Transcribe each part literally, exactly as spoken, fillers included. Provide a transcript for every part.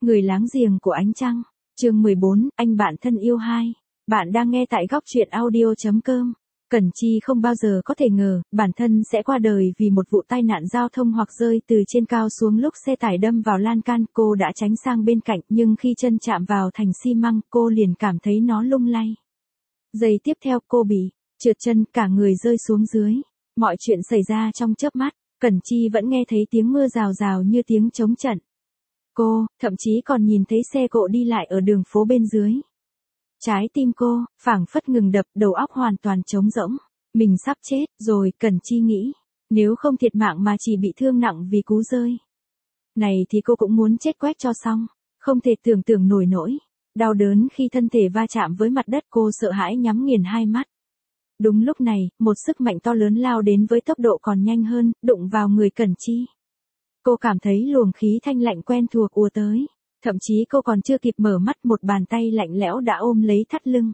Người láng giềng của ánh trăng. Chương mười bốn, anh bạn thân yêu hai. Bạn đang nghe tại góc truyện audio chấm com. Cẩn Chi không bao giờ có thể ngờ, bản thân sẽ qua đời vì một vụ tai nạn giao thông hoặc rơi từ trên cao xuống lúc xe tải đâm vào lan can. Cô đã tránh sang bên cạnh, nhưng khi chân chạm vào thành xi măng, cô liền cảm thấy nó lung lay. Giây tiếp theo, cô bị trượt chân, cả người rơi xuống dưới. Mọi chuyện xảy ra trong chớp mắt, Cẩn Chi vẫn nghe thấy tiếng mưa rào rào như tiếng trống trận. Cô, thậm chí còn nhìn thấy xe cộ đi lại ở đường phố bên dưới. Trái tim cô, phảng phất ngừng đập, đầu óc hoàn toàn trống rỗng. Mình sắp chết rồi, Cẩn Chi nghĩ. Nếu không thiệt mạng mà chỉ bị thương nặng vì cú rơi này thì cô cũng muốn chết quách cho xong. Không thể tưởng tượng nổi nỗi đau đớn khi thân thể va chạm với mặt đất. Cô sợ hãi nhắm nghiền hai mắt. Đúng lúc này, một sức mạnh to lớn lao đến với tốc độ còn nhanh hơn, đụng vào người Cẩn Chi. Cô cảm thấy luồng khí thanh lạnh quen thuộc ùa tới. Thậm chí cô còn chưa kịp mở mắt, một bàn tay lạnh lẽo đã ôm lấy thắt lưng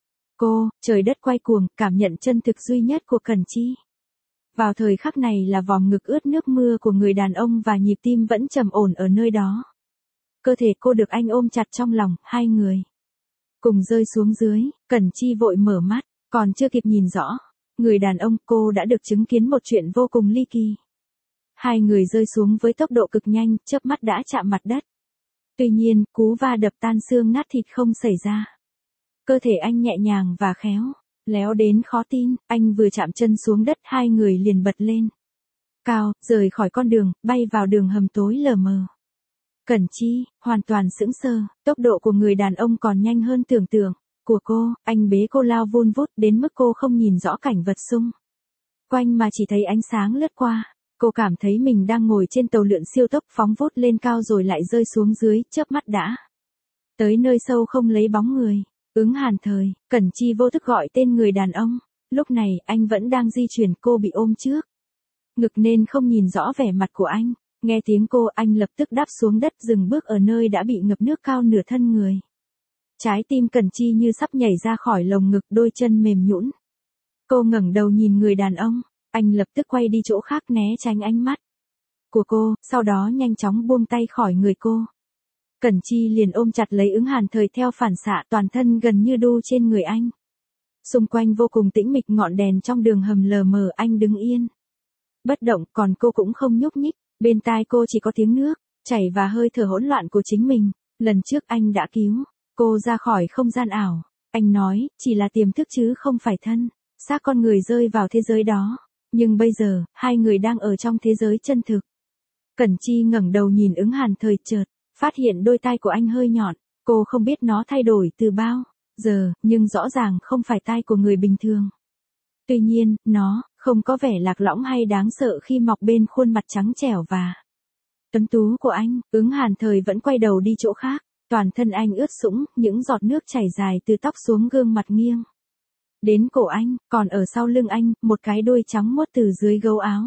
cô. Trời đất quay cuồng, cảm nhận chân thực duy nhất của Cẩn Chi vào thời khắc này là vòm ngực ướt nước mưa của người đàn ông và nhịp tim vẫn trầm ổn ở nơi đó. Cơ thể cô được anh ôm chặt trong lòng, hai người cùng rơi xuống dưới. Cẩn Chi vội mở mắt, còn chưa kịp nhìn rõ người đàn ông, cô đã được chứng kiến một chuyện vô cùng ly kỳ. Hai người rơi xuống với tốc độ cực nhanh, chớp mắt đã chạm mặt đất. Tuy nhiên, cú va đập tan xương nát thịt không xảy ra. Cơ thể anh nhẹ nhàng và khéo léo đến khó tin. Anh vừa chạm chân xuống đất, hai người liền bật lên cao, rời khỏi con đường, bay vào đường hầm tối lờ mờ. Cẩn Chi hoàn toàn sững sờ, tốc độ của người đàn ông còn nhanh hơn tưởng tượng của cô. Anh bế cô lao vun vút đến mức cô không nhìn rõ cảnh vật xung quanh mà chỉ thấy ánh sáng lướt qua. Cô cảm thấy mình đang ngồi trên tàu lượn siêu tốc phóng vút lên cao rồi lại rơi xuống dưới, chớp mắt đã tới nơi sâu không lấy bóng người. Ứng Hàn Thời. Cẩn Chi vô thức gọi tên người đàn ông. Lúc này, anh vẫn đang di chuyển, cô bị ôm trước ngực nên không nhìn rõ vẻ mặt của anh. Nghe tiếng cô, anh lập tức đáp xuống đất, dừng bước ở nơi đã bị ngập nước cao nửa thân người. Trái tim Cẩn Chi như sắp nhảy ra khỏi lồng ngực, đôi chân mềm nhũn. Cô ngẩng đầu nhìn người đàn ông. Anh lập tức quay đi chỗ khác né tránh ánh mắt của cô, sau đó nhanh chóng buông tay khỏi người cô. Cẩn Chi liền ôm chặt lấy Ứng Hàn Thời theo phản xạ, toàn thân gần như đu trên người anh. Xung quanh vô cùng tĩnh mịch, ngọn đèn trong đường hầm lờ mờ. Anh đứng yên bất động, còn cô cũng không nhúc nhích. Bên tai cô chỉ có tiếng nước chảy và hơi thở hỗn loạn của chính mình. Lần trước anh đã cứu cô ra khỏi không gian ảo. Anh nói, chỉ là tiềm thức chứ không phải thân xác con người rơi vào thế giới đó. Nhưng bây giờ, hai người đang ở trong thế giới chân thực. Cẩn Chi ngẩng đầu nhìn Ứng Hàn Thời, chợt phát hiện đôi tai của anh hơi nhọn. Cô không biết nó thay đổi từ bao giờ, nhưng rõ ràng không phải tai của người bình thường. Tuy nhiên, nó không có vẻ lạc lõng hay đáng sợ khi mọc bên khuôn mặt trắng trẻo và tuấn tú của anh. Ứng Hàn Thời vẫn quay đầu đi chỗ khác. Toàn thân anh ướt sũng, những giọt nước chảy dài từ tóc xuống gương mặt nghiêng đến cổ anh, còn ở sau lưng anh, một cái đuôi trắng muốt từ dưới gấu áo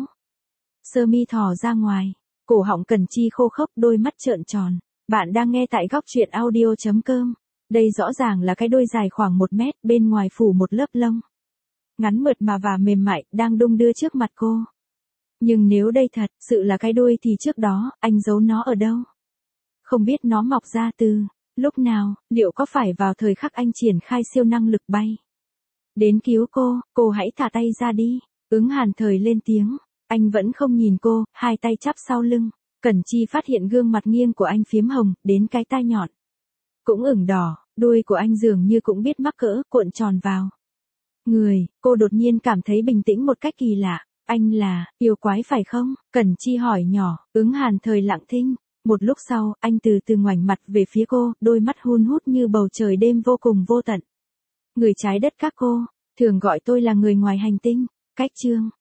sơ mi thò ra ngoài. Cổ họng Cẩn Chi khô khốc, đôi mắt trợn tròn. Bạn đang nghe tại góc truyện audio chấm com. Đây rõ ràng là cái đuôi dài khoảng một mét, bên ngoài phủ một lớp lông ngắn mượt mà và mềm mại, đang đung đưa trước mặt cô. Nhưng nếu đây thật sự là cái đuôi thì trước đó, anh giấu nó ở đâu? Không biết nó mọc ra từ lúc nào, liệu có phải vào thời khắc anh triển khai siêu năng lực bay đến cứu cô? Cô hãy thả tay ra đi. Ứng Hàn Thời lên tiếng. Anh vẫn không nhìn cô, hai tay chắp sau lưng. Cẩn Chi phát hiện gương mặt nghiêng của anh phiếm hồng, đến cái tai nhọn cũng ửng đỏ. Đuôi của anh dường như cũng biết mắc cỡ, cuộn tròn vào người. Cô đột nhiên cảm thấy bình tĩnh một cách kỳ lạ. Anh là yêu quái phải không? Cẩn Chi hỏi nhỏ. Ứng Hàn Thời lặng thinh. Một lúc sau, anh từ từ ngoảnh mặt về phía cô, đôi mắt hun hút như bầu trời đêm vô cùng vô tận. Người trái đất các cô thường gọi tôi là người ngoài hành tinh. Cách chương